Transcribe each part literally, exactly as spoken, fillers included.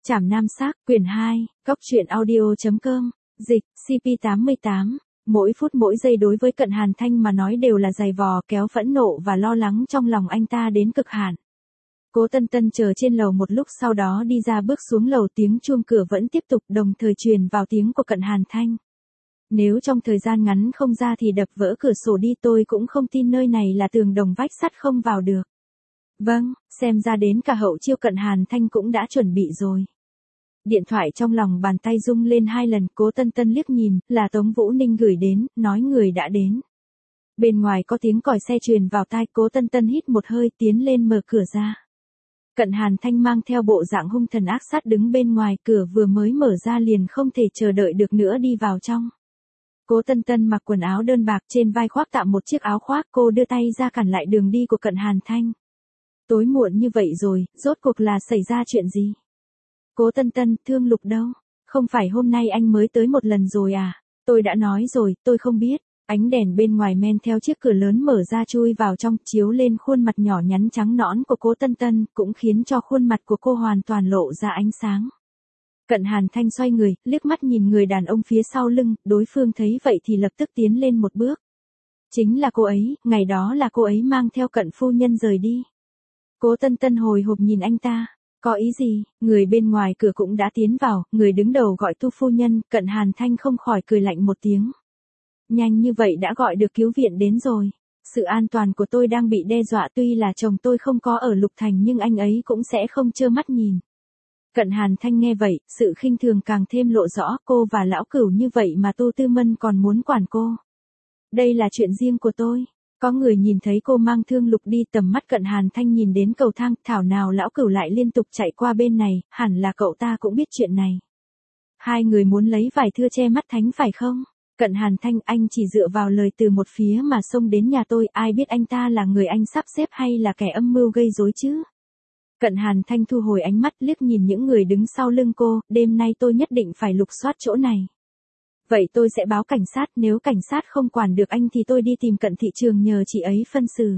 Trảm Nam Xác, quyển hai, Cóc truyện audio chấm com, dịch, xê pê tám mươi tám. Mỗi phút mỗi giây đối với Cận Hàn Thanh mà nói đều là giày vò, kéo phẫn nộ và lo lắng trong lòng anh ta đến cực hạn. Cố Tân Tân chờ trên lầu một lúc sau đó đi ra bước xuống lầu, tiếng chuông cửa vẫn tiếp tục đồng thời truyền vào tiếng của Cận Hàn Thanh. Nếu trong thời gian ngắn không ra thì đập vỡ cửa sổ đi, tôi cũng không tin nơi này là tường đồng vách sắt không vào được. Vâng, xem ra đến cả hậu chiêu Cận Hàn Thanh cũng đã chuẩn bị rồi. Điện thoại trong lòng bàn tay rung lên hai lần, Cố Tân Tân liếc nhìn, là Tống Vũ Ninh gửi đến, nói người đã đến. Bên ngoài có tiếng còi xe truyền vào tai, Cố Tân Tân hít một hơi tiến lên mở cửa ra. Cận Hàn Thanh mang theo bộ dạng hung thần ác sát đứng bên ngoài, cửa vừa mới mở ra liền không thể chờ đợi được nữa đi vào trong. Cố Tân Tân mặc quần áo đơn bạc, trên vai khoác tạm một chiếc áo khoác, cô đưa tay ra cản lại đường đi của Cận Hàn Thanh. Tối muộn như vậy rồi, rốt cuộc là xảy ra chuyện gì? Cố Tân Tân, Thương Lục đâu? Không phải hôm nay anh mới tới một lần rồi à? Tôi đã nói rồi, tôi không biết. Ánh đèn bên ngoài men theo chiếc cửa lớn mở ra chui vào trong, chiếu lên khuôn mặt nhỏ nhắn trắng nõn của Cố Tân Tân, cũng khiến cho khuôn mặt của cô hoàn toàn lộ ra ánh sáng. Cận Hàn Thanh xoay người, liếc mắt nhìn người đàn ông phía sau lưng, đối phương thấy vậy thì lập tức tiến lên một bước. Chính là cô ấy, ngày đó là cô ấy mang theo Cận phu nhân rời đi. Cố Tân Tân hồi hộp nhìn anh ta. Có ý gì? Người bên ngoài cửa cũng đã tiến vào, người đứng đầu gọi Tu phu nhân, Cận Hàn Thanh không khỏi cười lạnh một tiếng. Nhanh như vậy đã gọi được cứu viện đến rồi. Sự an toàn của tôi đang bị đe dọa, tuy là chồng tôi không có ở Lục Thành nhưng anh ấy cũng sẽ không trơ mắt nhìn. Cận Hàn Thanh nghe vậy, sự khinh thường càng thêm lộ rõ, cô và lão cửu như vậy mà Tu Tư Mân còn muốn quản cô. Đây là chuyện riêng của tôi. Có người nhìn thấy cô mang Thương Lục đi, tầm mắt Cận Hàn Thanh nhìn đến cầu thang, thảo nào lão cửu lại liên tục chạy qua bên này, hẳn là cậu ta cũng biết chuyện này. Hai người muốn lấy vải thưa che mắt thánh phải không? Cận Hàn Thanh, anh chỉ dựa vào lời từ một phía mà xông đến nhà tôi, ai biết anh ta là người anh sắp xếp hay là kẻ âm mưu gây rối chứ? Cận Hàn Thanh thu hồi ánh mắt, liếc nhìn những người đứng sau lưng cô, đêm nay tôi nhất định phải lục soát chỗ này. Vậy tôi sẽ báo cảnh sát, nếu cảnh sát không quản được anh thì tôi đi tìm Cận thị trường nhờ chị ấy phân xử.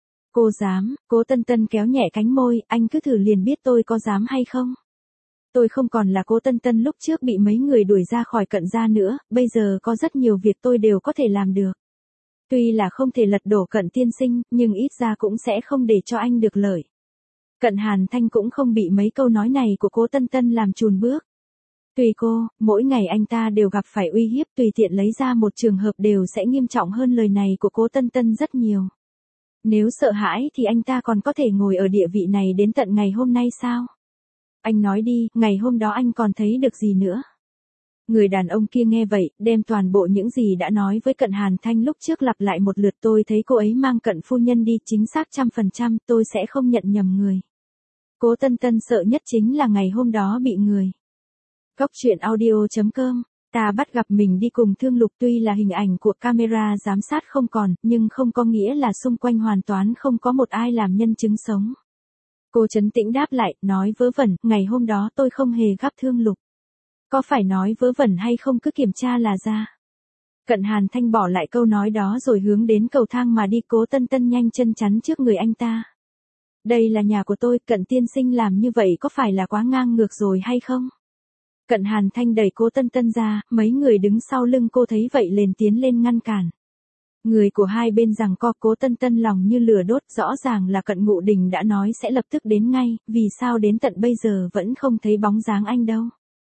Cô dám? Cố Tân Tân kéo nhẹ cánh môi, anh cứ thử liền biết tôi có dám hay không. Tôi không còn là Cố Tân Tân lúc trước bị mấy người đuổi ra khỏi Cận gia nữa, bây giờ có rất nhiều việc tôi đều có thể làm được. Tuy là không thể lật đổ Cận tiên sinh, nhưng ít ra cũng sẽ không để cho anh được lợi. Cận Hàn Thanh cũng không bị mấy câu nói này của Cố Tân Tân làm chùn bước. Tùy cô, mỗi ngày anh ta đều gặp phải uy hiếp, tùy tiện lấy ra một trường hợp đều sẽ nghiêm trọng hơn lời này của Cố Tân Tân rất nhiều. Nếu sợ hãi thì anh ta còn có thể ngồi ở địa vị này đến tận ngày hôm nay sao? Anh nói đi, ngày hôm đó anh còn thấy được gì nữa? Người đàn ông kia nghe vậy, đem toàn bộ những gì đã nói với Cận Hàn Thanh lúc trước lặp lại một lượt. Tôi thấy cô ấy mang Cận phu nhân đi, chính xác trăm phần trăm, tôi sẽ không nhận nhầm người. Cố Tân Tân sợ nhất chính là ngày hôm đó bị người. Cóc truyện audio chấm com, ta bắt gặp mình đi cùng Thương Lục, tuy là hình ảnh của camera giám sát không còn, nhưng không có nghĩa là xung quanh hoàn toàn không có một ai làm nhân chứng sống. Cô trấn tĩnh đáp lại, nói vớ vẩn, ngày hôm đó tôi không hề gặp Thương Lục. Có phải nói vớ vẩn hay không cứ kiểm tra là ra. Cận Hàn Thanh bỏ lại câu nói đó rồi hướng đến cầu thang mà đi. Cố Tân Tân nhanh chân chắn trước người anh ta. Đây là nhà của tôi, Cận tiên sinh làm như vậy có phải là quá ngang ngược rồi hay không? Cận Hàn Thanh đẩy Cố Tân Tân ra, mấy người đứng sau lưng cô thấy vậy liền tiến lên ngăn cản. Người của hai bên giằng co, Cố Tân Tân lòng như lửa đốt, rõ ràng là Cận Ngụ Đình đã nói sẽ lập tức đến ngay, vì sao đến tận bây giờ vẫn không thấy bóng dáng anh đâu.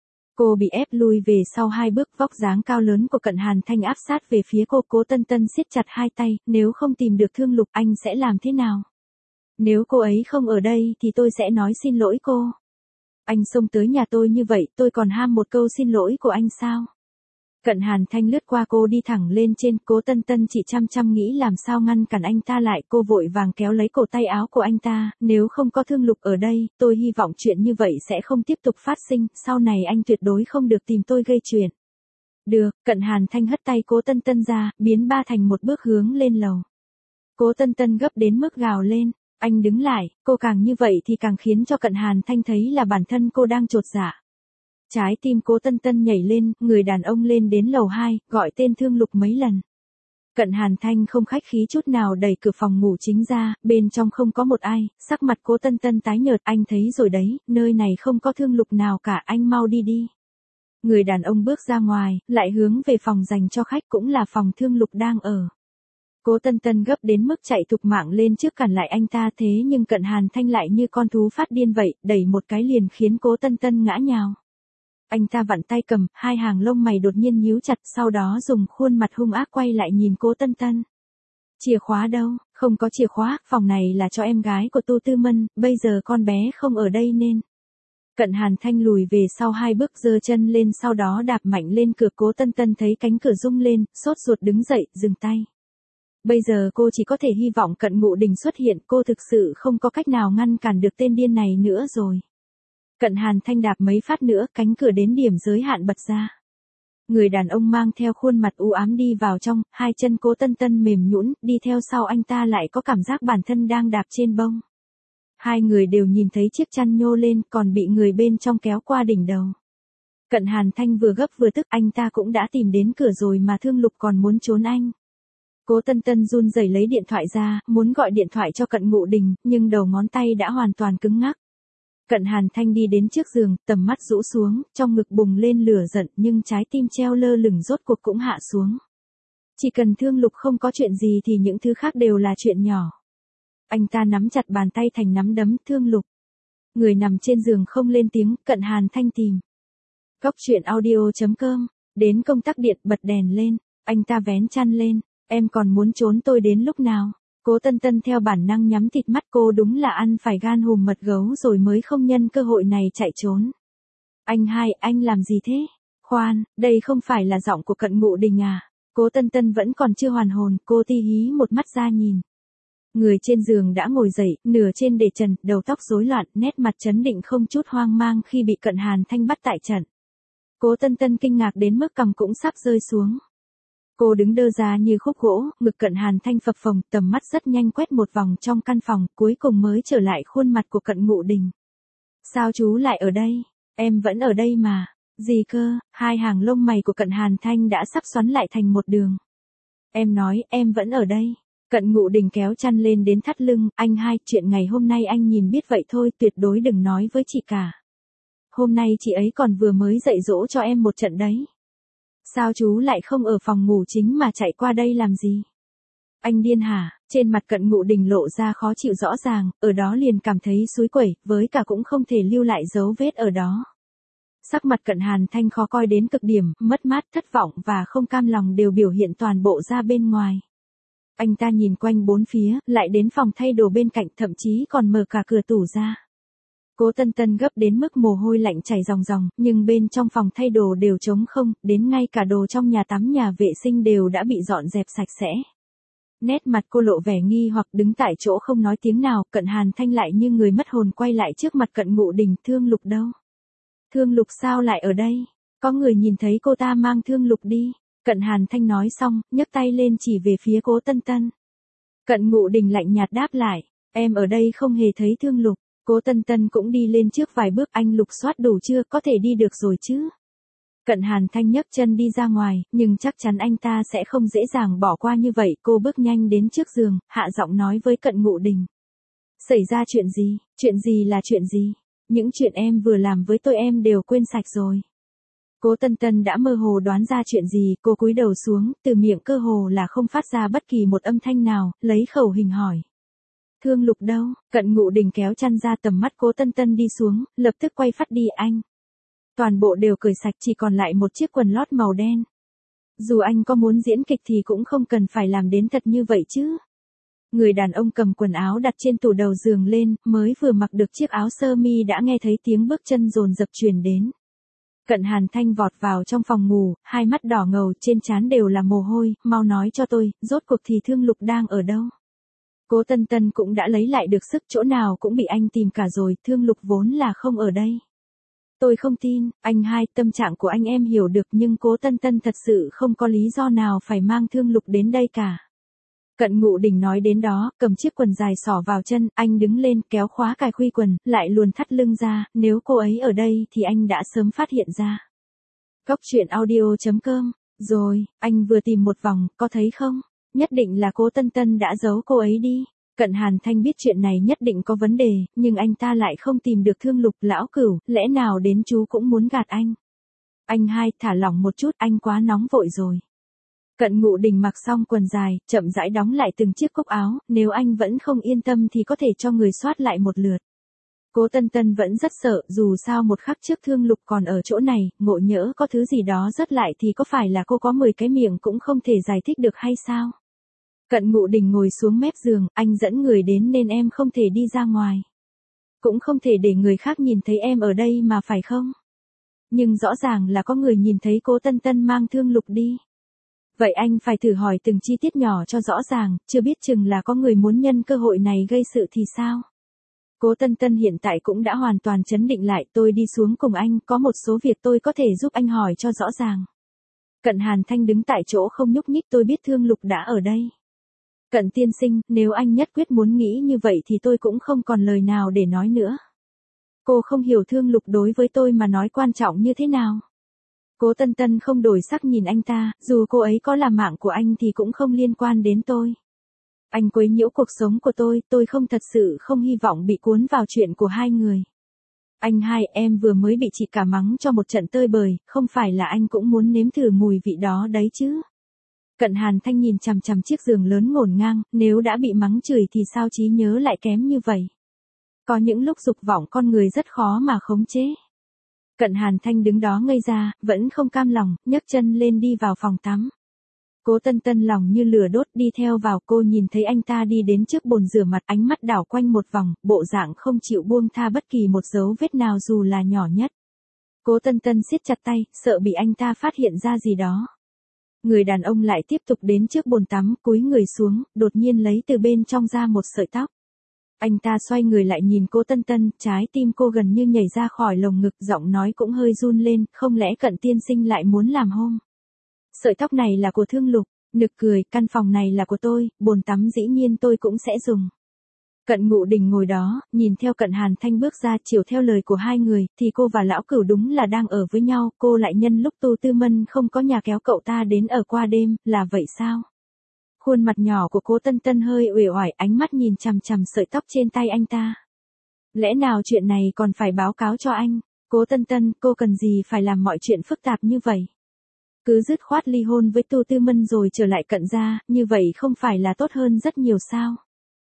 Cô bị ép lui về sau hai bước, vóc dáng cao lớn của Cận Hàn Thanh áp sát về phía cô. Cố Tân Tân siết chặt hai tay, nếu không tìm được Thương Lục anh sẽ làm thế nào? Nếu cô ấy không ở đây thì tôi sẽ nói xin lỗi cô. Anh xông tới nhà tôi như vậy, tôi còn ham một câu xin lỗi của anh sao? Cận Hàn Thanh lướt qua cô đi thẳng lên trên. Cố Tân Tân chỉ chăm chăm nghĩ làm sao ngăn cản anh ta lại, cô vội vàng kéo lấy cổ tay áo của anh ta, nếu không có Thương Lục ở đây, tôi hy vọng chuyện như vậy sẽ không tiếp tục phát sinh, sau này anh tuyệt đối không được tìm tôi gây chuyện. Được, Cận Hàn Thanh hất tay Cố Tân Tân ra, biến ba thành một bước hướng lên lầu. Cố Tân Tân gấp đến mức gào lên, anh đứng lại, cô càng như vậy thì càng khiến cho Cận Hàn Thanh thấy là bản thân cô đang chột dạ. Trái tim Cố Tân Tân nhảy lên, người đàn ông lên đến lầu hai, gọi tên Thương Lục mấy lần. Cận Hàn Thanh không khách khí chút nào đẩy cửa phòng ngủ chính ra, bên trong không có một ai, sắc mặt Cố Tân Tân tái nhợt, anh thấy rồi đấy, nơi này không có Thương Lục nào cả, anh mau đi đi. Người đàn ông bước ra ngoài, lại hướng về phòng dành cho khách cũng là phòng Thương Lục đang ở. Cố Tân Tân gấp đến mức chạy thục mạng lên trước cản lại anh ta, thế nhưng Cận Hàn Thanh lại như con thú phát điên vậy, đẩy một cái liền khiến Cố Tân Tân ngã nhào. Anh ta vặn tay cầm, hai hàng lông mày đột nhiên nhíu chặt, sau đó dùng khuôn mặt hung ác quay lại nhìn Cố Tân Tân. Chìa khóa đâu? Không có chìa khóa, phòng này là cho em gái của Tô Tư Mân, bây giờ con bé không ở đây nên. Cận Hàn Thanh lùi về sau hai bước, giơ chân lên sau đó đạp mạnh lên cửa. Cố Tân Tân thấy cánh cửa rung lên, sốt ruột đứng dậy, dừng tay. Bây giờ cô chỉ có thể hy vọng Cận Ngụ Đình xuất hiện, cô thực sự không có cách nào ngăn cản được tên điên này nữa rồi. Cận Hàn Thanh đạp mấy phát nữa, cánh cửa đến điểm giới hạn bật ra. Người đàn ông mang theo khuôn mặt u ám đi vào trong, hai chân Cố Tân Tân mềm nhũn, đi theo sau anh ta lại có cảm giác bản thân đang đạp trên bông. Hai người đều nhìn thấy chiếc chăn nhô lên, còn bị người bên trong kéo qua đỉnh đầu. Cận Hàn Thanh vừa gấp vừa tức, anh ta cũng đã tìm đến cửa rồi mà Thương Lục còn muốn trốn anh. Cố Tân Tân run rẩy lấy điện thoại ra, muốn gọi điện thoại cho Cận Ngụ Đình, nhưng đầu ngón tay đã hoàn toàn cứng ngắc. Cận Hàn Thanh đi đến trước giường, tầm mắt rũ xuống, trong ngực bùng lên lửa giận, nhưng trái tim treo lơ lửng rốt cuộc cũng hạ xuống. Chỉ cần Thương Lục không có chuyện gì thì những thứ khác đều là chuyện nhỏ. Anh ta nắm chặt bàn tay thành nắm đấm. Thương Lục. Người nằm trên giường không lên tiếng. Cận Hàn Thanh tìm. Cóc truyện audio chấm com. Đến công tắc điện, bật đèn lên. Anh ta vén chăn lên. Em còn muốn trốn tôi đến lúc nào? Cố Tân Tân theo bản năng nhắm thịt mắt, cô đúng là ăn phải gan hùm mật gấu rồi mới không nhân cơ hội này chạy trốn. Anh hai, anh làm gì thế? Khoan, đây không phải là giọng của Cận Ngụ Đình à? Cố Tân Tân vẫn còn chưa hoàn hồn, cô ti hí một mắt ra nhìn. Người trên giường đã ngồi dậy, nửa trên để trần, đầu tóc rối loạn, nét mặt trấn định không chút hoang mang khi bị Cận Hàn Thanh bắt tại trận. Cố Tân Tân kinh ngạc đến mức cằm cũng sắp rơi xuống. Cô đứng đơ ra như khúc gỗ, ngực Cận Hàn Thanh phập phồng, tầm mắt rất nhanh quét một vòng trong căn phòng, cuối cùng mới trở lại khuôn mặt của Cận Ngụ Đình. Sao chú lại ở đây? Em vẫn ở đây mà. Gì cơ? Hai hàng lông mày của Cận Hàn Thanh đã sắp xoắn lại thành một đường. Em nói, em vẫn ở đây. Cận Ngụ Đình kéo chăn lên đến thắt lưng. Anh hai, chuyện ngày hôm nay anh nhìn biết vậy thôi, tuyệt đối đừng nói với chị cả. Hôm nay chị ấy còn vừa mới dạy dỗ cho em một trận đấy. Sao chú lại không ở phòng ngủ chính mà chạy qua đây làm gì? Anh điên hả? Trên mặt Cận Ngụ Đình lộ ra khó chịu rõ ràng, ở đó liền cảm thấy xúi quẩy, với cả cũng không thể lưu lại dấu vết ở đó. Sắc mặt Cận Hàn Thanh khó coi đến cực điểm, mất mát, thất vọng và không cam lòng đều biểu hiện toàn bộ ra bên ngoài. Anh ta nhìn quanh bốn phía, lại đến phòng thay đồ bên cạnh, thậm chí còn mở cả cửa tủ ra. Cố Tân Tân gấp đến mức mồ hôi lạnh chảy ròng ròng, nhưng bên trong phòng thay đồ đều trống không, đến ngay cả đồ trong nhà tắm nhà vệ sinh đều đã bị dọn dẹp sạch sẽ. Nét mặt cô lộ vẻ nghi hoặc, đứng tại chỗ không nói tiếng nào. Cận Hàn Thanh lại như người mất hồn quay lại trước mặt Cận Ngụ Đình. Thương Lục đâu? Thương Lục sao lại ở đây? Có người nhìn thấy cô ta mang Thương Lục đi. Cận Hàn Thanh nói xong, nhấc tay lên chỉ về phía Cố Tân Tân. Cận Ngụ Đình lạnh nhạt đáp lại, em ở đây không hề thấy Thương Lục. Cố Tân Tân cũng đi lên trước vài bước. Anh lục soát đủ chưa, có thể đi được rồi chứ? Cận Hàn Thanh nhấc chân đi ra ngoài, nhưng chắc chắn anh ta sẽ không dễ dàng bỏ qua như vậy. Cô bước nhanh đến trước giường, hạ giọng nói với Cận Ngụ Đình. Xảy ra chuyện gì? Chuyện gì là chuyện gì? Những chuyện em vừa làm với tôi em đều quên sạch rồi. Cố Tân Tân đã mơ hồ đoán ra chuyện gì, cô cúi đầu xuống, từ miệng cơ hồ là không phát ra bất kỳ một âm thanh nào, lấy khẩu hình hỏi. Thương Lục đâu? Cận Ngụ Đình kéo chăn ra, tầm mắt Cố Tân Tân đi xuống, lập tức quay phát đi. Anh. Toàn bộ đều cởi sạch, chỉ còn lại một chiếc quần lót màu đen. Dù anh có muốn diễn kịch thì cũng không cần phải làm đến thật như vậy chứ. Người đàn ông cầm quần áo đặt trên tủ đầu giường lên, mới vừa mặc được chiếc áo sơ mi đã nghe thấy tiếng bước chân dồn dập truyền đến. Cận Hàn Thanh vọt vào trong phòng ngủ, hai mắt đỏ ngầu, trên trán đều là mồ hôi. Mau nói cho tôi, rốt cuộc thì Thương Lục đang ở đâu? Cố Tân Tân cũng đã lấy lại được sức, chỗ nào cũng bị anh tìm cả rồi, Thương Lục vốn là không ở đây. Tôi không tin. Anh hai, tâm trạng của anh em hiểu được, nhưng Cố Tân Tân thật sự không có lý do nào phải mang Thương Lục đến đây cả. Cận Ngụ Đình nói đến đó, cầm chiếc quần dài xỏ vào chân, anh đứng lên, kéo khóa cài khuy quần, lại luồn thắt lưng ra, nếu cô ấy ở đây thì anh đã sớm phát hiện ra. Cóc truyện audio chấm com. Rồi, anh vừa tìm một vòng, có thấy không? Nhất định là cố Tân Tân đã giấu cô ấy đi. Cận Hàn Thanh biết chuyện này nhất định có vấn đề, nhưng anh ta lại không tìm được Thương Lục. Lão Cửu, lẽ nào đến chú cũng muốn gạt anh? Anh hai, thả lỏng một chút, anh quá nóng vội rồi. Cận Ngụ Đình mặc xong quần dài, chậm rãi đóng lại từng chiếc cúc áo, nếu anh vẫn không yên tâm thì có thể cho người soát lại một lượt. Cố Tân Tân vẫn rất sợ, dù sao một khắc trước Thương Lục còn ở chỗ này, ngộ nhỡ có thứ gì đó rớt lại thì có phải là cô có mười cái miệng cũng không thể giải thích được hay sao? Cận Ngụ Đình ngồi xuống mép giường, anh dẫn người đến nên em không thể đi ra ngoài. Cũng không thể để người khác nhìn thấy em ở đây mà phải không? Nhưng rõ ràng là có người nhìn thấy Cố Tân Tân mang Thương Lục đi. Vậy anh phải thử hỏi từng chi tiết nhỏ cho rõ ràng, chưa biết chừng là có người muốn nhân cơ hội này gây sự thì sao? Cố Tân Tân hiện tại cũng đã hoàn toàn chấn định lại, tôi đi xuống cùng anh, có một số việc tôi có thể giúp anh hỏi cho rõ ràng. Cận Hàn Thanh đứng tại chỗ không nhúc nhích, tôi biết Thương Lục đã ở đây. Cận tiên sinh, nếu anh nhất quyết muốn nghĩ như vậy thì tôi cũng không còn lời nào để nói nữa. Cô không hiểu Thương Lục đối với tôi mà nói quan trọng như thế nào. Cố Tân Tân không đổi sắc nhìn anh ta, dù cô ấy có là mạng của anh thì cũng không liên quan đến tôi. Anh quấy nhiễu cuộc sống của tôi, tôi không thật sự không hy vọng bị cuốn vào chuyện của hai người. Anh hai, em vừa mới bị chị cả mắng cho một trận tơi bời, không phải là anh cũng muốn nếm thử mùi vị đó đấy chứ. Cận Hàn Thanh nhìn chằm chằm chiếc giường lớn ngổn ngang, nếu đã bị mắng chửi thì sao trí nhớ lại kém như vậy. Có những lúc dục vọng con người rất khó mà khống chế. Cận Hàn Thanh đứng đó ngây ra, vẫn không cam lòng, nhấc chân lên đi vào phòng tắm. Cố Tân Tân lòng như lửa đốt đi theo vào, cô nhìn thấy anh ta đi đến trước bồn rửa mặt, ánh mắt đảo quanh một vòng, bộ dạng không chịu buông tha bất kỳ một dấu vết nào dù là nhỏ nhất. Cố Tân Tân siết chặt tay, sợ bị anh ta phát hiện ra gì đó. Người đàn ông lại tiếp tục đến trước bồn tắm, cúi người xuống, đột nhiên lấy từ bên trong ra một sợi tóc. Anh ta xoay người lại nhìn Cố Tân Tân, trái tim cô gần như nhảy ra khỏi lồng ngực, giọng nói cũng hơi run lên, không lẽ Cận tiên sinh lại muốn làm hôn? Sợi tóc này là của Thương Lục, nực cười, căn phòng này là của tôi, bồn tắm dĩ nhiên tôi cũng sẽ dùng. Cận Ngụ Đình ngồi đó, nhìn theo Cận Hàn Thanh bước ra, chiều theo lời của hai người, thì cô và Lão Cửu đúng là đang ở với nhau, cô lại nhân lúc Tu Tư Mân không có nhà kéo cậu ta đến ở qua đêm, là vậy sao? Khuôn mặt nhỏ của Cố Tân Tân hơi uể oải, ánh mắt nhìn chằm chằm sợi tóc trên tay anh ta. Lẽ nào chuyện này còn phải báo cáo cho anh? Cố Tân Tân, cô cần gì phải làm mọi chuyện phức tạp như vậy? Cứ dứt khoát ly hôn với Tu Tư Mân rồi trở lại Cận gia, như vậy không phải là tốt hơn rất nhiều sao?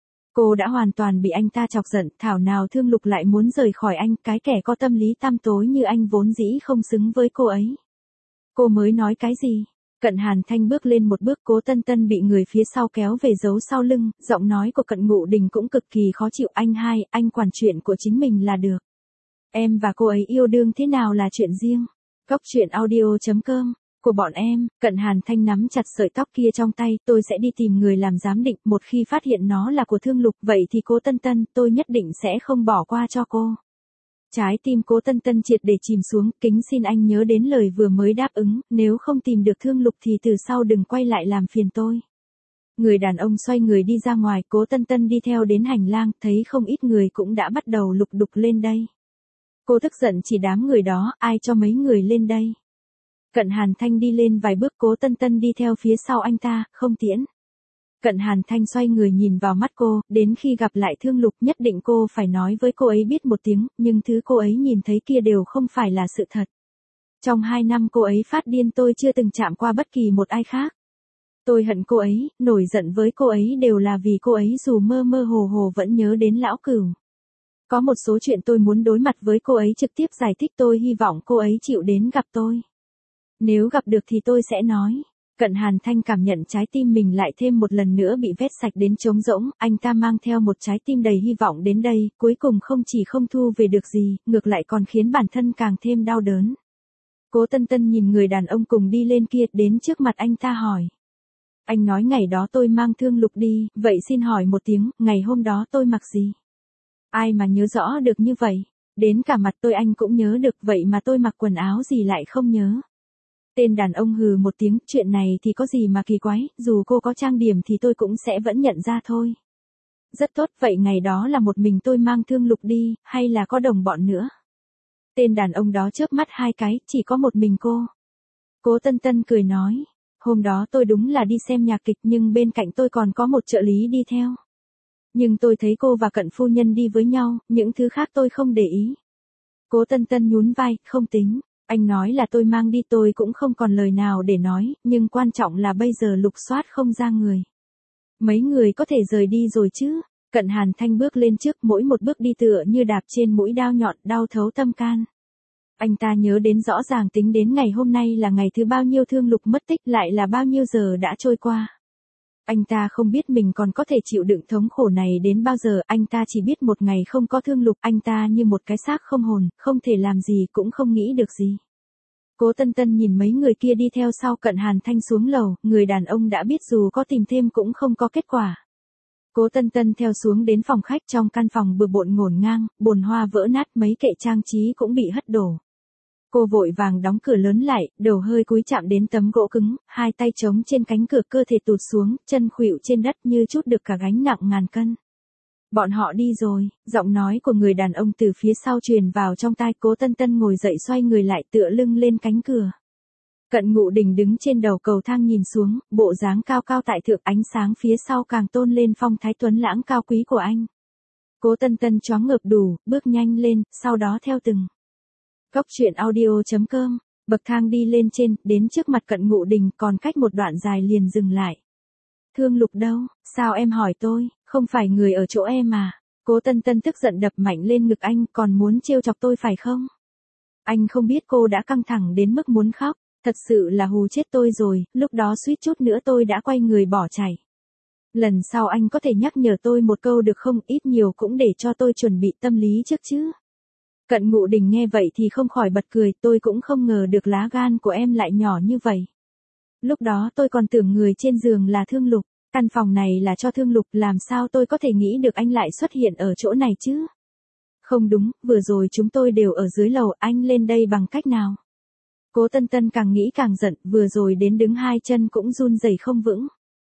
Cô đã hoàn toàn bị anh ta chọc giận, thảo nào Thương Lục lại muốn rời khỏi anh, cái kẻ có tâm lý tăm tối như anh vốn dĩ không xứng với cô ấy. Cô mới nói cái gì? Cận Hàn Thanh bước lên một bước, Cố Tân Tân bị người phía sau kéo về giấu sau lưng, giọng nói của Cận Ngụ Đình cũng cực kỳ khó chịu. Anh hai, anh quản chuyện của chính mình là được. Em và cô ấy yêu đương thế nào là chuyện riêng. Góc truyện audio chấm com của bọn em. Cận Hàn Thanh nắm chặt sợi tóc kia trong tay, tôi sẽ đi tìm người làm giám định, một khi phát hiện nó là của Thương Lục, vậy thì Cố Tân Tân, tôi nhất định sẽ không bỏ qua cho cô. Trái tim Cố Tân Tân triệt để chìm xuống, kính xin anh nhớ đến lời vừa mới đáp ứng, nếu không tìm được Thương Lục thì từ sau đừng quay lại làm phiền tôi. Người đàn ông xoay người đi ra ngoài, Cố Tân Tân đi theo đến hành lang, thấy không ít người cũng đã bắt đầu lục đục lên đây. Cô tức giận chỉ đám người đó, ai cho mấy người lên đây. Cận Hàn Thanh đi lên vài bước, Cố Tân Tân đi theo phía sau anh ta, không tiễn. Cận Hàn Thanh xoay người nhìn vào mắt cô, đến khi gặp lại Thương Lục nhất định cô phải nói với cô ấy biết một tiếng, nhưng thứ cô ấy nhìn thấy kia đều không phải là sự thật. Trong hai năm cô ấy phát điên tôi chưa từng chạm qua bất kỳ một ai khác. Tôi hận cô ấy, nổi giận với cô ấy đều là vì cô ấy dù mơ mơ hồ hồ vẫn nhớ đến Lão Cửu. Có một số chuyện tôi muốn đối mặt với cô ấy trực tiếp giải thích, tôi hy vọng cô ấy chịu đến gặp tôi. Nếu gặp được thì tôi sẽ nói. Cận Hàn Thanh cảm nhận trái tim mình lại thêm một lần nữa bị vét sạch đến trống rỗng, anh ta mang theo một trái tim đầy hy vọng đến đây, cuối cùng không chỉ không thu về được gì, ngược lại còn khiến bản thân càng thêm đau đớn. Cố Tân Tân nhìn người đàn ông cùng đi lên kia, đến trước mặt anh ta hỏi. Anh nói ngày đó tôi mang Thương Lục đi, vậy xin hỏi một tiếng, ngày hôm đó tôi mặc gì? Ai mà nhớ rõ được như vậy? Đến cả mặt tôi anh cũng nhớ được, vậy mà tôi mặc quần áo gì lại không nhớ? Tên đàn ông hừ một tiếng, chuyện này thì có gì mà kỳ quái, dù cô có trang điểm thì tôi cũng sẽ vẫn nhận ra thôi. Rất tốt, vậy ngày đó là một mình tôi mang Thương Lục đi, hay là có đồng bọn nữa? Tên đàn ông đó chớp mắt hai cái, chỉ có một mình cô. Cố Tân Tân cười nói, Hôm đó tôi đúng là đi xem nhạc kịch nhưng bên cạnh tôi còn có một trợ lý đi theo. Nhưng tôi thấy cô và Cận phu nhân đi với nhau, những thứ khác tôi không để ý. Cố Tân Tân nhún vai, không tính. Anh nói là tôi mang đi tôi cũng không còn lời nào để nói, nhưng quan trọng là bây giờ lục soát không ra người. Mấy người có thể rời đi rồi chứ? Cận Hàn Thanh bước lên trước, mỗi một bước đi tựa như đạp trên mũi đao nhọn, đau thấu tâm can. Anh ta nhớ đến rõ ràng tính đến ngày hôm nay là ngày thứ bao nhiêu Thương Lục mất tích, lại là bao nhiêu giờ đã trôi qua. Anh ta không biết mình còn có thể chịu đựng thống khổ này đến bao giờ, anh ta chỉ biết một ngày không có Thương Lục, anh ta như một cái xác không hồn, không thể làm gì cũng không nghĩ được gì. Cố Tân Tân nhìn mấy người kia đi theo sau Cận Hàn Thanh xuống lầu, người đàn ông đã biết dù có tìm thêm cũng không có kết quả. Cố Tân Tân theo xuống đến phòng khách, trong căn phòng bừa bộn ngổn ngang, bồn hoa vỡ nát, mấy kệ trang trí cũng bị hất đổ. Cô vội vàng đóng cửa lớn lại, đầu hơi cúi chạm đến tấm gỗ cứng, hai tay chống trên cánh cửa, cơ thể tụt xuống, chân khuỵu trên đất như trút được cả gánh nặng ngàn cân. Bọn họ đi rồi, giọng nói của người đàn ông từ phía sau truyền vào trong tai. Cố Tân Tân ngồi dậy, xoay người lại, tựa lưng lên cánh cửa. Cận Ngụ Đình đứng trên đầu cầu thang nhìn xuống, bộ dáng cao cao tại thượng, ánh sáng phía sau càng tôn lên phong thái tuấn lãng cao quý của anh. Cố Tân Tân choáng ngợp đủ, bước nhanh lên, sau đó theo từng. Góc truyện audio chấm com, bậc thang đi lên trên, đến trước mặt Cận Ngụ Đình, còn cách một đoạn dài liền dừng lại. Thương Lục đâu, sao em hỏi tôi, không phải người ở chỗ em à? Cố Tân Tân tức giận đập mạnh lên ngực anh, còn muốn trêu chọc tôi phải không? Anh không biết cô đã căng thẳng đến mức muốn khóc, thật sự là hù chết tôi rồi, lúc đó suýt chút nữa tôi đã quay người bỏ chạy. Lần sau anh có thể nhắc nhở tôi một câu được không, ít nhiều cũng để cho tôi chuẩn bị tâm lý trước chứ. Cận Ngụ Đình nghe vậy thì không khỏi bật cười, tôi cũng không ngờ được lá gan của em lại nhỏ như vậy. Lúc đó tôi còn tưởng người trên giường là Thương Lục, căn phòng này là cho Thương Lục, làm sao tôi có thể nghĩ được anh lại xuất hiện ở chỗ này chứ? Không đúng, vừa rồi chúng tôi đều ở dưới lầu, anh lên đây bằng cách nào? Cố Tân Tân càng nghĩ càng giận, vừa rồi đến đứng hai chân cũng run rẩy không vững.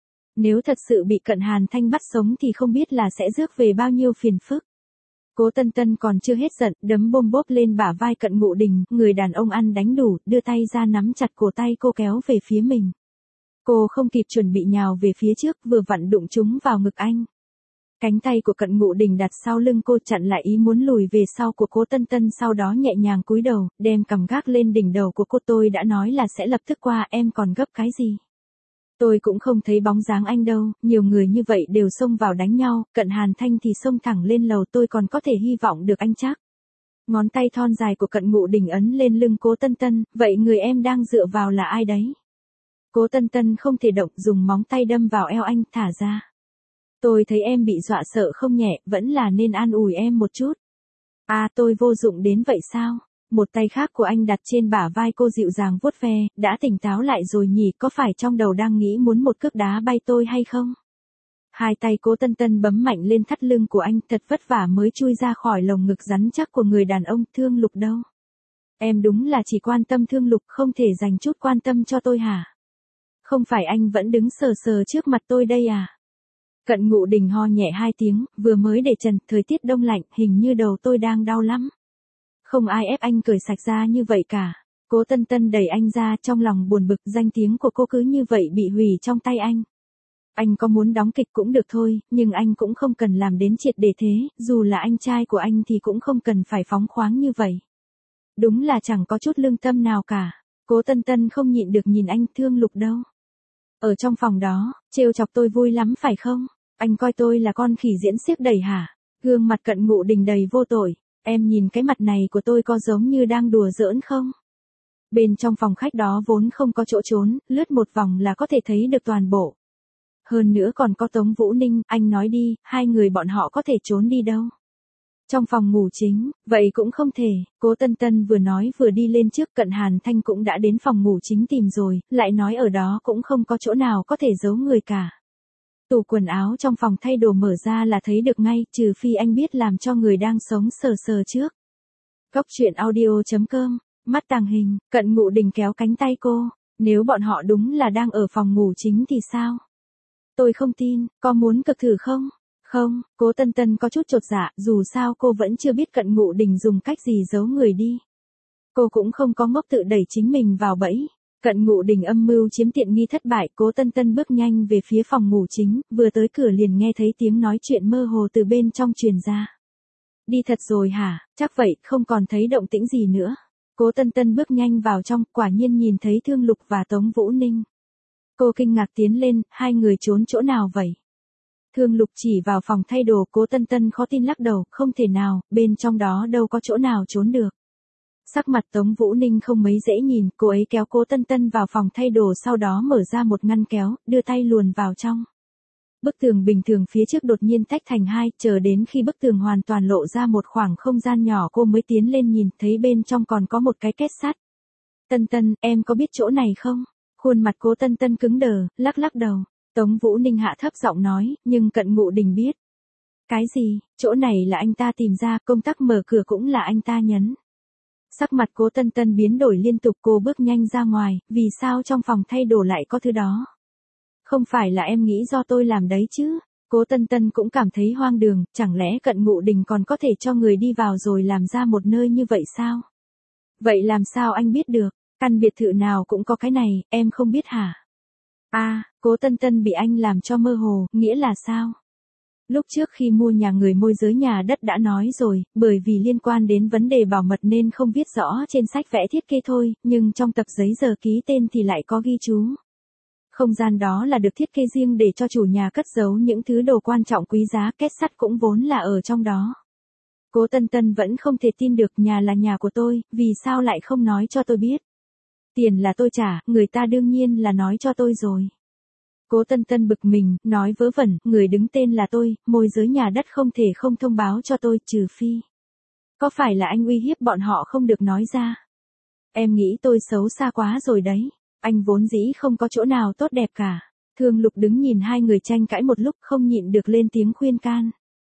Nếu thật sự bị Cận Hàn Thanh bắt sống thì không biết là sẽ rước về bao nhiêu phiền phức. Cố Tân Tân còn chưa hết giận, đấm bôm bốp lên bả vai Cận Ngụ Đình, người đàn ông ăn đánh đủ, đưa tay ra nắm chặt cổ tay cô kéo về phía mình. Cô không kịp chuẩn bị nhào về phía trước, vừa vặn đụng chúng vào ngực anh. Cánh tay của Cận Ngụ Đình đặt sau lưng cô, chặn lại ý muốn lùi về sau của Cố Tân Tân, sau đó nhẹ nhàng cúi đầu, đem cằm gác lên đỉnh đầu của cô. Tôi đã nói là sẽ lập tức qua, em còn gấp cái gì? Tôi cũng không thấy bóng dáng anh đâu, nhiều người như vậy đều xông vào đánh nhau, Cận Hàn Thanh thì xông thẳng lên lầu, tôi còn có thể hy vọng được anh chắc. Ngón tay thon dài của Cận Ngụ Đình ấn lên lưng Cố Tân Tân, vậy người em đang dựa vào là ai đấy? Cố Tân Tân không thể động, dùng móng tay đâm vào eo anh, thả ra. Tôi thấy em bị dọa sợ không nhẹ, vẫn là nên an ủi em một chút. À, tôi vô dụng đến vậy sao? Một tay khác của anh đặt trên bả vai cô, dịu dàng vuốt ve, đã tỉnh táo lại rồi nhỉ, có phải trong đầu đang nghĩ muốn một cước đá bay tôi hay không? Hai tay Cố Tân Tân bấm mạnh lên thắt lưng của anh, thật vất vả mới chui ra khỏi lồng ngực rắn chắc của người đàn ông. Thương Lục đâu? Em đúng là chỉ quan tâm Thương Lục, không thể dành chút quan tâm cho tôi hả? Không phải anh vẫn đứng sờ sờ trước mặt tôi đây à? Cận Ngụ Đình ho nhẹ hai tiếng, vừa mới để trần, thời tiết đông lạnh, hình như đầu tôi đang đau lắm. Không ai ép anh cởi sạch ra như vậy cả. Cố Tân Tân đẩy anh ra, trong lòng buồn bực, danh tiếng của cô cứ như vậy bị hủy trong tay anh. Anh có muốn đóng kịch cũng được thôi, nhưng anh cũng không cần làm đến triệt để thế, dù là anh trai của anh thì cũng không cần phải phóng khoáng như vậy. Đúng là chẳng có chút lương tâm nào cả. Cố Tân Tân không nhịn được nhìn anh. Thương Lục đâu? Ở trong phòng đó, trêu chọc tôi vui lắm phải không? Anh coi tôi là con khỉ diễn xiếc đẩy hả? Gương mặt Cận Ngụ Đình đầy vô tội. Em nhìn cái mặt này của tôi có giống như đang đùa giỡn không? Bên trong phòng khách đó vốn không có chỗ trốn, lướt một vòng là có thể thấy được toàn bộ. Hơn nữa còn có Tống Vũ Ninh, anh nói đi, hai người bọn họ có thể trốn đi đâu? Trong phòng ngủ chính, vậy cũng không thể. Cố Tân Tân vừa nói vừa đi lên trước. Cận Hàn Thanh cũng đã đến phòng ngủ chính tìm rồi, lại nói ở đó cũng không có chỗ nào có thể giấu người cả. Tủ quần áo trong phòng thay đồ mở ra là thấy được ngay, trừ phi anh biết làm cho người đang sống sờ sờ trước. Góc truyện audio chấm com, mắt tàng hình. Cận Ngụ Đình kéo cánh tay cô. Nếu bọn họ đúng là đang ở phòng ngủ chính thì sao? Tôi không tin, có muốn cực thử không? Không, Cố Tân Tân có chút chột dạ, dù sao cô vẫn chưa biết Cận Ngụ Đình dùng cách gì giấu người đi. Cô cũng không có ngốc tự đẩy chính mình vào bẫy. Cận Ngụ Đình âm mưu chiếm tiện nghi thất bại, Cố Tân Tân bước nhanh về phía phòng ngủ chính, vừa tới cửa liền nghe thấy tiếng nói chuyện mơ hồ từ bên trong truyền ra. Đi thật rồi hả, chắc vậy, không còn thấy động tĩnh gì nữa. Cố Tân Tân bước nhanh vào trong, quả nhiên nhìn thấy Thương Lục và Tống Vũ Ninh. Cô kinh ngạc tiến lên, hai người trốn chỗ nào vậy? Thương Lục chỉ vào phòng thay đồ, Cố Tân Tân khó tin lắc đầu, không thể nào, bên trong đó đâu có chỗ nào trốn được. Sắc mặt Tống Vũ Ninh không mấy dễ nhìn, cô ấy kéo Cố Tân Tân vào phòng thay đồ, sau đó mở ra một ngăn kéo, đưa tay luồn vào trong. Bức tường bình thường phía trước đột nhiên tách thành hai, chờ đến khi bức tường hoàn toàn lộ ra một khoảng không gian nhỏ cô mới tiến lên nhìn, thấy bên trong còn có một cái két sắt. Tân Tân, em có biết chỗ này không? Khuôn mặt Cố Tân Tân cứng đờ, lắc lắc đầu. Tống Vũ Ninh hạ thấp giọng nói, nhưng Cận Ngụ Đình biết. Cái gì, chỗ này là anh ta tìm ra, công tắc mở cửa cũng là anh ta nhấn. Sắc mặt Cố Tân Tân biến đổi liên tục, cô bước nhanh ra ngoài, vì sao trong phòng thay đồ lại có thứ đó? Không phải là em nghĩ do tôi làm đấy chứ? Cố Tân Tân cũng cảm thấy hoang đường, chẳng lẽ Cận Ngụ Đình còn có thể cho người đi vào rồi làm ra một nơi như vậy sao? Vậy làm sao anh biết được, căn biệt thự nào cũng có cái này, em không biết hả? À, Cố Tân Tân bị anh làm cho mơ hồ, nghĩa là sao? Lúc trước khi mua nhà người môi giới nhà đất đã nói rồi, bởi vì liên quan đến vấn đề bảo mật nên không viết rõ trên sách vẽ thiết kế thôi, nhưng trong tập giấy giờ ký tên thì lại có ghi chú. Không gian đó là được thiết kế riêng để cho chủ nhà cất giấu những thứ đồ quan trọng quý giá, két sắt cũng vốn là ở trong đó. Cố Tân Tân vẫn không thể tin được, nhà là nhà của tôi, vì sao lại không nói cho tôi biết? Tiền là tôi trả, người ta đương nhiên là nói cho tôi rồi. Cố Tân Tân bực mình, nói vớ vẩn, người đứng tên là tôi, môi giới nhà đất không thể không thông báo cho tôi, trừ phi. Có phải là anh uy hiếp bọn họ không được nói ra? Em nghĩ tôi xấu xa quá rồi đấy, anh vốn dĩ không có chỗ nào tốt đẹp cả. Thương Lục đứng nhìn hai người tranh cãi một lúc không nhịn được lên tiếng khuyên can.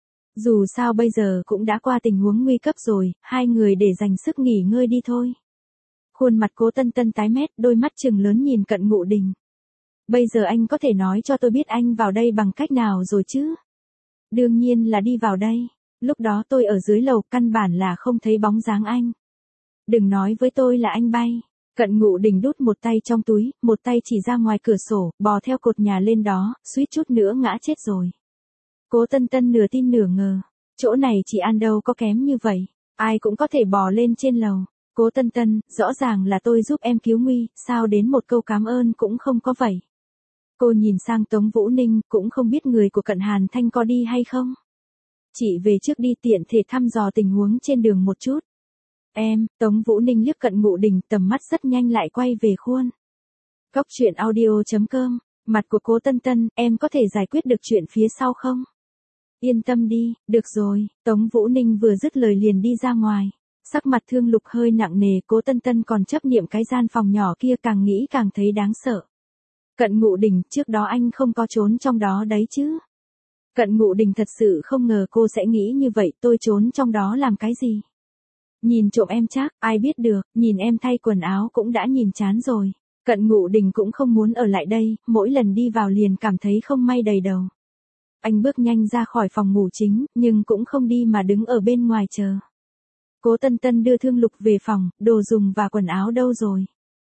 Dù sao bây giờ cũng đã qua tình huống nguy cấp rồi, hai người để dành sức nghỉ ngơi đi thôi. Khuôn mặt Cố Tân Tân tái mét, đôi mắt trừng lớn nhìn Cận Ngụ Đình. Bây giờ anh có thể nói cho tôi biết anh vào đây bằng cách nào rồi chứ? Đương nhiên là đi vào đây. Lúc đó tôi ở dưới lầu, căn bản là không thấy bóng dáng anh. Đừng nói với tôi là anh bay. Cận Ngụ Đình đút một tay trong túi, một tay chỉ ra ngoài cửa sổ, bò theo cột nhà lên đó, suýt chút nữa ngã chết rồi. Cố Tân Tân nửa tin nửa ngờ. Chỗ này chị An đâu có kém như vậy. Ai cũng có thể bò lên trên lầu. Cố Tân Tân, rõ ràng là tôi giúp em cứu nguy, sao đến một câu cảm ơn cũng không có vậy? Cô nhìn sang Tống Vũ Ninh, cũng không biết người của Cận Hàn Thanh có đi hay không. Chị về trước đi, tiện thể thăm dò tình huống trên đường một chút. Em, Tống Vũ Ninh liếc Cận Ngụ Đình, tầm mắt rất nhanh lại quay về khuôn. Góc truyện audio chấm com, mặt của Cố Tân Tân, em có thể giải quyết được chuyện phía sau không? Yên tâm đi, được rồi, Tống Vũ Ninh vừa dứt lời liền đi ra ngoài. Sắc mặt Thương Lục hơi nặng nề, Cố Tân Tân còn chấp niệm cái gian phòng nhỏ kia, càng nghĩ càng thấy đáng sợ. Cận Ngụ Đình, trước đó anh không có trốn trong đó đấy chứ? Cận Ngụ Đình thật sự không ngờ cô sẽ nghĩ như vậy, tôi trốn trong đó làm cái gì? Nhìn trộm em chắc, ai biết được, nhìn em thay quần áo cũng đã nhìn chán rồi. Cận Ngụ Đình cũng không muốn ở lại đây, mỗi lần đi vào liền cảm thấy không may đầy đầu. Anh bước nhanh ra khỏi phòng ngủ chính, nhưng cũng không đi mà đứng ở bên ngoài chờ. Cố Tân Tân đưa Thương Lục về phòng, đồ dùng và quần áo đâu rồi?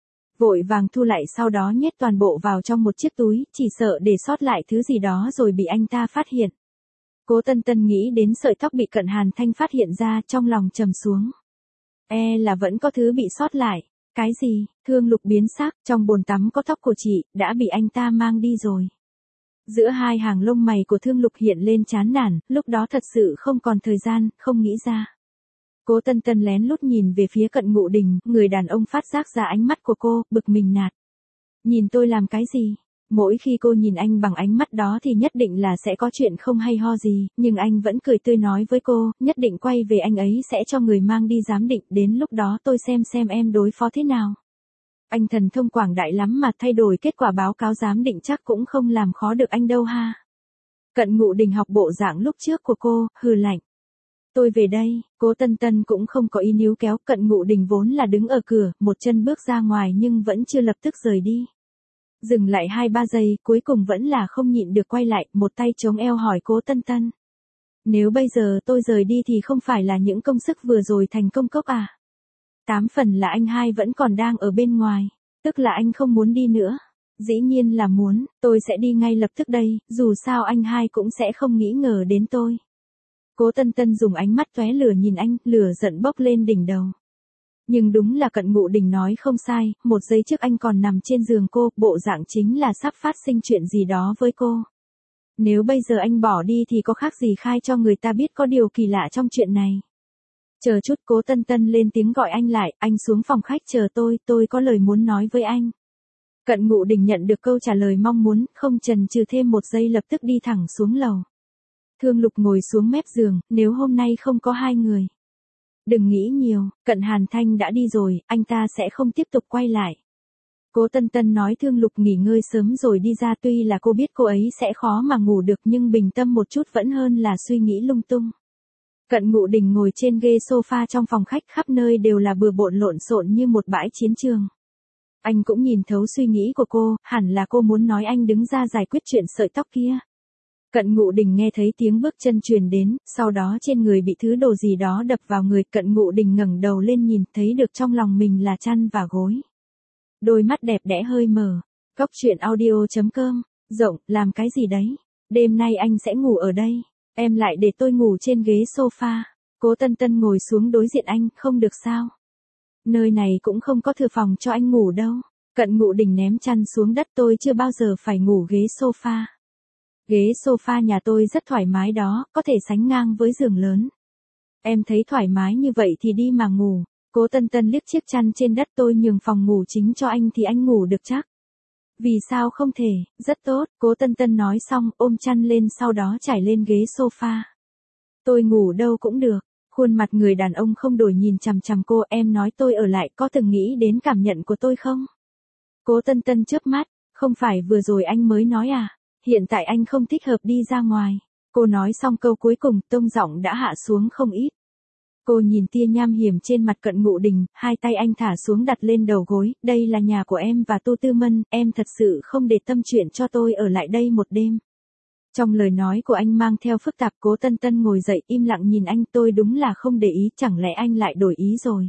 Vội vàng thu lại, sau đó nhét toàn bộ vào trong một chiếc túi, chỉ sợ để sót lại thứ gì đó rồi bị anh ta phát hiện. Cố Tân Tân nghĩ đến sợi tóc bị Cận Hàn Thanh phát hiện ra, trong lòng trầm xuống. E là vẫn có thứ bị sót lại. Cái gì? Thương Lục biến sắc, trong bồn tắm có tóc của chị, đã bị anh ta mang đi rồi. Giữa hai hàng lông mày của Thương Lục hiện lên chán nản, lúc đó thật sự không còn thời gian, không nghĩ ra. Cố Tân Tân lén lút nhìn về phía Cận Ngụ Đình, người đàn ông phát giác ra ánh mắt của cô, bực mình nạt. Nhìn tôi làm cái gì? Mỗi khi cô nhìn anh bằng ánh mắt đó thì nhất định là sẽ có chuyện không hay ho gì, nhưng anh vẫn cười tươi nói với cô, nhất định quay về anh ấy sẽ cho người mang đi giám định, đến lúc đó tôi xem xem em đối phó thế nào. Anh thần thông quảng đại lắm mà, thay đổi kết quả báo cáo giám định chắc cũng không làm khó được anh đâu ha. Cận Ngụ Đình học bộ dạng lúc trước của cô, hừ lạnh. Tôi về đây. Cố Tân Tân cũng không có ý níu kéo, Cận Ngụ Đình vốn là đứng ở cửa, một chân bước ra ngoài nhưng vẫn chưa lập tức rời đi. Dừng lại hai ba giây, cuối cùng vẫn là không nhịn được quay lại, một tay chống eo hỏi Cố Tân Tân. Nếu bây giờ tôi rời đi thì không phải là những công sức vừa rồi thành công cốc à? Tám phần là anh hai vẫn còn đang ở bên ngoài. Tức là anh không muốn đi nữa. Dĩ nhiên là muốn, tôi sẽ đi ngay lập tức đây, dù sao anh hai cũng sẽ không nghĩ ngờ đến tôi. Cố Tân Tân dùng ánh mắt tóe lửa nhìn anh, lửa giận bốc lên đỉnh đầu. Nhưng đúng là Cận Ngụ Đình nói không sai, một giây trước anh còn nằm trên giường cô, bộ dạng chính là sắp phát sinh chuyện gì đó với cô. Nếu bây giờ anh bỏ đi thì có khác gì khai cho người ta biết có điều kỳ lạ trong chuyện này. Chờ chút, Cố Tân Tân lên tiếng gọi anh lại, anh xuống phòng khách chờ tôi, tôi có lời muốn nói với anh. Cận Ngụ Đình nhận được câu trả lời mong muốn, không chần chừ thêm một giây lập tức đi thẳng xuống lầu. Thương Lục ngồi xuống mép giường, nếu hôm nay không có hai người. Đừng nghĩ nhiều, Cận Hàn Thanh đã đi rồi, anh ta sẽ không tiếp tục quay lại. Cố Tân Tân nói Thương Lục nghỉ ngơi sớm rồi đi ra, tuy là cô biết cô ấy sẽ khó mà ngủ được nhưng bình tâm một chút vẫn hơn là suy nghĩ lung tung. Cận Ngụ Đình ngồi trên ghế sofa trong phòng khách, khắp nơi đều là bừa bộn lộn xộn như một bãi chiến trường. Anh cũng nhìn thấu suy nghĩ của cô, hẳn là cô muốn nói anh đứng ra giải quyết chuyện sợi tóc kia. Cận Ngụ Đình nghe thấy tiếng bước chân truyền đến, sau đó trên người bị thứ đồ gì đó đập vào người, Cận Ngụ Đình ngẩng đầu lên nhìn, thấy được trong lòng mình là chăn và gối. Đôi mắt đẹp đẽ hơi mở. Cóc truyện audio chấm com, rộng, làm cái gì đấy? Đêm nay anh sẽ ngủ ở đây. Em lại để tôi ngủ trên ghế sofa. Cố Tân Tân ngồi xuống đối diện anh, không được sao? Nơi này cũng không có thư phòng cho anh ngủ đâu. Cận Ngụ Đình ném chăn xuống đất, tôi chưa bao giờ phải ngủ ghế sofa. Ghế sofa nhà tôi rất thoải mái đó, có thể sánh ngang với giường lớn. Em thấy thoải mái như vậy thì đi mà ngủ. Cố Tân Tân liếc chiếc chăn trên đất, tôi nhường phòng ngủ chính cho anh thì anh ngủ được chắc. Vì sao không thể, rất tốt, Cố Tân Tân nói xong, ôm chăn lên sau đó trải lên ghế sofa. Tôi ngủ đâu cũng được, khuôn mặt người đàn ông không đổi nhìn chằm chằm cô, em nói tôi ở lại có từng nghĩ đến cảm nhận của tôi không? Cố Tân Tân chớp mắt, không phải vừa rồi anh mới nói à, hiện tại anh không thích hợp đi ra ngoài. Cô nói xong câu cuối cùng, tông giọng đã hạ xuống không ít. Cô nhìn tia nham hiểm trên mặt Cận Ngụ Đình, hai tay anh thả xuống đặt lên đầu gối, đây là nhà của em và Tô Tư Mân, em thật sự không để tâm chuyện cho tôi ở lại đây một đêm. Trong lời nói của anh mang theo phức tạp. Cố Tân Tân ngồi dậy im lặng nhìn anh, tôi đúng là không để ý, chẳng lẽ anh lại đổi ý rồi?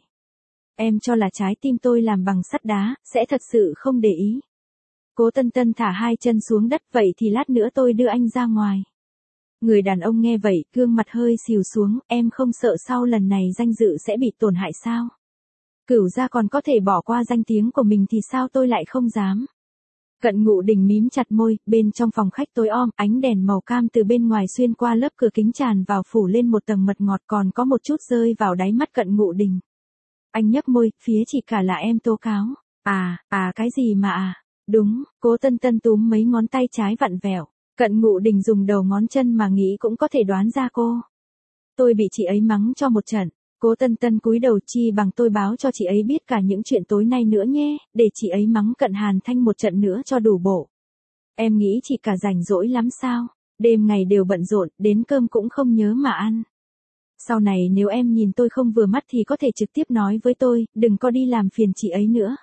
Em cho là trái tim tôi làm bằng sắt đá, sẽ thật sự không để ý. Cố Tân Tân thả hai chân xuống đất, vậy thì lát nữa tôi đưa anh ra ngoài. Người đàn ông nghe vậy, gương mặt hơi xìu xuống, em không sợ sau lần này danh dự sẽ bị tổn hại sao? Cửu gia còn có thể bỏ qua danh tiếng của mình thì sao tôi lại không dám? Cận Ngụ Đình mím chặt môi, bên trong phòng khách tối om, ánh đèn màu cam từ bên ngoài xuyên qua lớp cửa kính tràn vào phủ lên một tầng mật ngọt, còn có một chút rơi vào đáy mắt Cận Ngụ Đình. Anh nhếch môi, phía chỉ cả là em tố cáo. À, à cái gì mà à? Đúng, Cố Tân Tân túm mấy ngón tay trái vặn vẹo. Cận Ngụ Đình dùng đầu ngón chân mà nghĩ cũng có thể đoán ra cô. Tôi bị chị ấy mắng cho một trận. Cố Tân Tân cúi đầu, chi bằng tôi báo cho chị ấy biết cả những chuyện tối nay nữa nhé, để chị ấy mắng Cận Hàn Thanh một trận nữa cho đủ bộ. Em nghĩ chị cả rảnh rỗi lắm sao? Đêm ngày đều bận rộn, đến cơm cũng không nhớ mà ăn. Sau này nếu em nhìn tôi không vừa mắt thì có thể trực tiếp nói với tôi, đừng có đi làm phiền chị ấy nữa.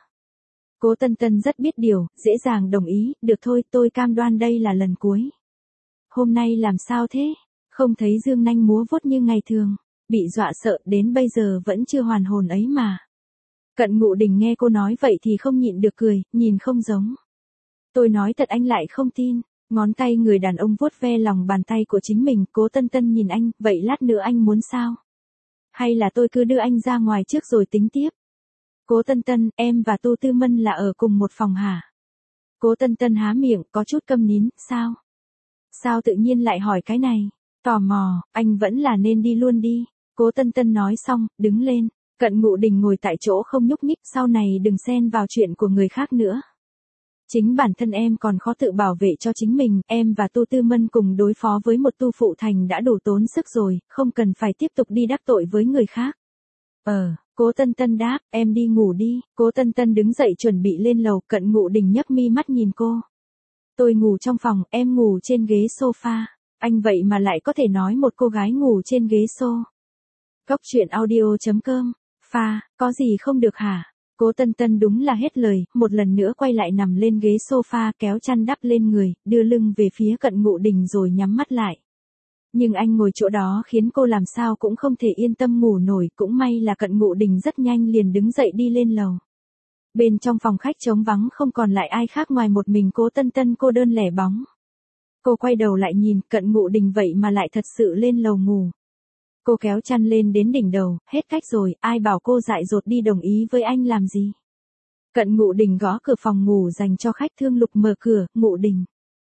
Cố Tân Tân rất biết điều, dễ dàng đồng ý, được thôi, tôi cam đoan đây là lần cuối. Hôm nay làm sao thế? Không thấy dương nanh múa vuốt như ngày thường, bị dọa sợ đến bây giờ vẫn chưa hoàn hồn ấy mà. Cận Ngụ Đình nghe cô nói vậy thì không nhịn được cười, nhìn không giống. Tôi nói thật anh lại không tin. Ngón tay người đàn ông vuốt ve lòng bàn tay của chính mình. Cố Tân Tân nhìn anh, vậy lát nữa anh muốn sao? Hay là tôi cứ đưa anh ra ngoài trước rồi tính tiếp? Cố Tân Tân, em và Tô Tư Mân là ở cùng một phòng hả? Cố Tân Tân há miệng, có chút câm nín, sao? Sao tự nhiên lại hỏi cái này? Tò mò, anh vẫn là nên đi luôn đi. Cố Tân Tân nói xong, đứng lên. Cận Ngụ Đình ngồi tại chỗ không nhúc nhích, sau này đừng xen vào chuyện của người khác nữa. Chính bản thân em còn khó tự bảo vệ cho chính mình, em và Tô Tư Mân cùng đối phó với một tu phụ thành đã đủ tốn sức rồi, không cần phải tiếp tục đi đắc tội với người khác. Ờ, Cố Tân Tân đáp, em đi ngủ đi. Cố Tân Tân đứng dậy chuẩn bị lên lầu, Cận Ngụ Đình nhấp mi mắt nhìn cô. Tôi ngủ trong phòng, em ngủ trên ghế sofa. Anh vậy mà lại có thể nói một cô gái ngủ trên ghế xô. Cóc truyện audio chấm com, pha, có gì không được hả? Cố Tân Tân đúng là hết lời, một lần nữa quay lại nằm lên ghế sofa kéo chăn đắp lên người, đưa lưng về phía Cận Ngụ Đình rồi nhắm mắt lại. Nhưng anh ngồi chỗ đó khiến cô làm sao cũng không thể yên tâm ngủ nổi, cũng may là Cận Ngụ Đình rất nhanh liền đứng dậy đi lên lầu. Bên trong phòng khách trống vắng không còn lại ai khác ngoài một mình Cố Tân Tân cô đơn lẻ bóng. Cô quay đầu lại nhìn, Cận Ngụ Đình vậy mà lại thật sự lên lầu ngủ. Cô kéo chăn lên đến đỉnh đầu, hết cách rồi, ai bảo cô dại dột đi đồng ý với anh làm gì. Cận Ngụ Đình gõ cửa phòng ngủ dành cho khách. Thương Lục mở cửa. Ngụ Đình.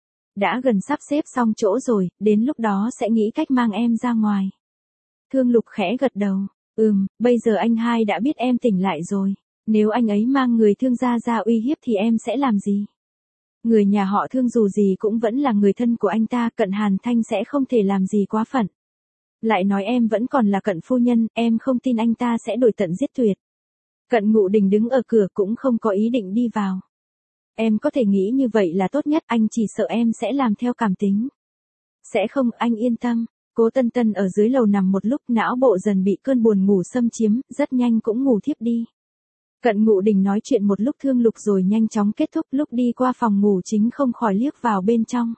Đã gần sắp xếp xong chỗ rồi, đến lúc đó sẽ nghĩ cách mang em ra ngoài. Thương Lục khẽ gật đầu. Ừm, bây giờ anh hai đã biết em tỉnh lại rồi. Nếu anh ấy mang người Thương gia ra uy hiếp thì em sẽ làm gì? Người nhà họ Thương dù gì cũng vẫn là người thân của anh ta, Cận Hàn Thanh sẽ không thể làm gì quá phận. Lại nói em vẫn còn là Cận phu nhân, em không tin anh ta sẽ đổi tận giết tuyệt. Cận Ngụ Đình đứng ở cửa cũng không có ý định đi vào. Em có thể nghĩ như vậy là tốt nhất, anh chỉ sợ em sẽ làm theo cảm tính. Sẽ không, anh yên tâm. Cố Tân Tân ở dưới lầu nằm một lúc, não bộ dần bị cơn buồn ngủ xâm chiếm, rất nhanh cũng ngủ thiếp đi. Cận Ngụ Đình nói chuyện một lúc Thương Lục rồi nhanh chóng kết thúc. Lúc đi qua phòng ngủ chính không khỏi liếc vào bên trong.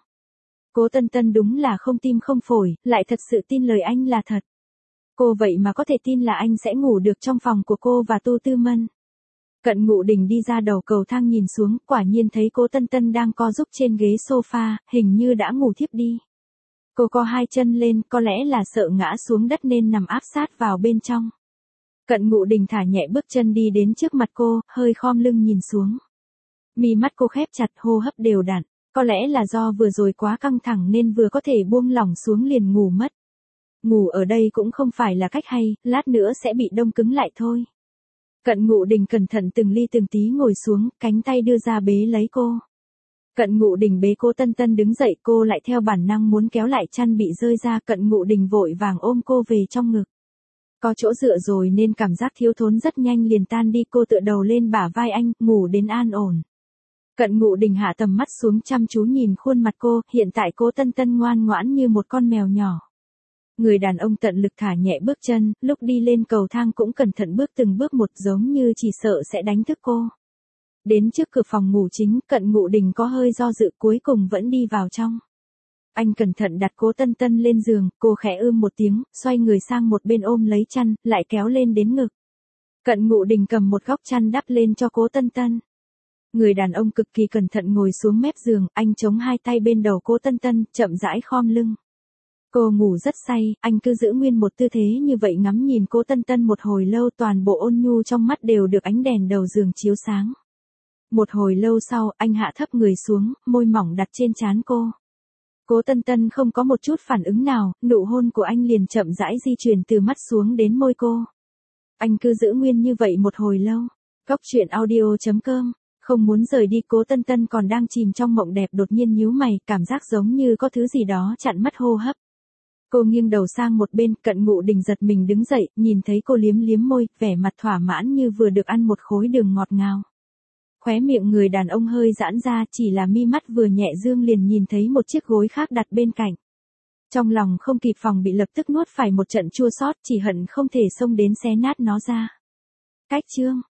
Cố Tân Tân đúng là không tim không phổi, lại thật sự tin lời anh là thật. Cô vậy mà có thể tin là anh sẽ ngủ được trong phòng của cô và Tu Tư Mân. Cận Ngụ Đình đi ra đầu cầu thang nhìn xuống, quả nhiên thấy Cố Tân Tân đang co giúp trên ghế sofa, hình như đã ngủ thiếp đi. Cô co hai chân lên, có lẽ là sợ ngã xuống đất nên nằm áp sát vào bên trong. Cận Ngụ Đình thả nhẹ bước chân đi đến trước mặt cô, hơi khom lưng nhìn xuống. Mi mắt cô khép chặt, hô hấp đều đặn, có lẽ là do vừa rồi quá căng thẳng nên vừa có thể buông lỏng xuống liền ngủ mất. Ngủ ở đây cũng không phải là cách hay, lát nữa sẽ bị đông cứng lại thôi. Cận Ngụ Đình cẩn thận từng ly từng tí ngồi xuống, cánh tay đưa ra bế lấy cô. Cận Ngụ Đình bế Cố Tân Tân đứng dậy, cô lại theo bản năng muốn kéo lại chăn bị rơi ra. Cận Ngụ Đình vội vàng ôm cô về trong ngực. Có chỗ dựa rồi nên cảm giác thiếu thốn rất nhanh liền tan đi. Cô tựa đầu lên bả vai anh, ngủ đến an ổn. Cận Ngụ Đình hạ tầm mắt xuống chăm chú nhìn khuôn mặt cô, hiện tại Cố Tân Tân ngoan ngoãn như một con mèo nhỏ. Người đàn ông tận lực thả nhẹ bước chân, lúc đi lên cầu thang cũng cẩn thận bước từng bước một giống như chỉ sợ sẽ đánh thức cô. Đến trước cửa phòng ngủ chính, Cận Ngụ Đình có hơi do dự cuối cùng vẫn đi vào trong. Anh cẩn thận đặt Cố Tân Tân lên giường, cô khẽ ưm một tiếng, xoay người sang một bên ôm lấy chăn, lại kéo lên đến ngực. Cận Ngụ Đình cầm một góc chăn đắp lên cho Cố Tân Tân. Người đàn ông cực kỳ cẩn thận ngồi xuống mép giường, anh chống hai tay bên đầu Cố Tân Tân, chậm rãi khom lưng. Cô ngủ rất say, anh cứ giữ nguyên một tư thế như vậy ngắm nhìn Cố Tân Tân một hồi lâu, toàn bộ ôn nhu trong mắt đều được ánh đèn đầu giường chiếu sáng. Một hồi lâu sau, anh hạ thấp người xuống, môi mỏng đặt trên trán cô. Cố Tân Tân không có một chút phản ứng nào, nụ hôn của anh liền chậm rãi di chuyển từ mắt xuống đến môi cô. Anh cứ giữ nguyên như vậy một hồi lâu. Góc truyện audio chấm com. Không muốn rời đi. Cố Tân Tân còn đang chìm trong mộng đẹp đột nhiên nhíu mày, cảm giác giống như có thứ gì đó chặn mất hô hấp. Cô nghiêng đầu sang một bên, Cận Ngụ Đình giật mình đứng dậy, nhìn thấy cô liếm liếm môi, vẻ mặt thỏa mãn như vừa được ăn một khối đường ngọt ngào. Khóe miệng người đàn ông hơi giãn ra, chỉ là mi mắt vừa nhẹ dương liền nhìn thấy một chiếc gối khác đặt bên cạnh. Trong lòng không kịp phòng bị lập tức nuốt phải một trận chua xót, chỉ hận không thể xông đến xé nát nó ra. Cách chương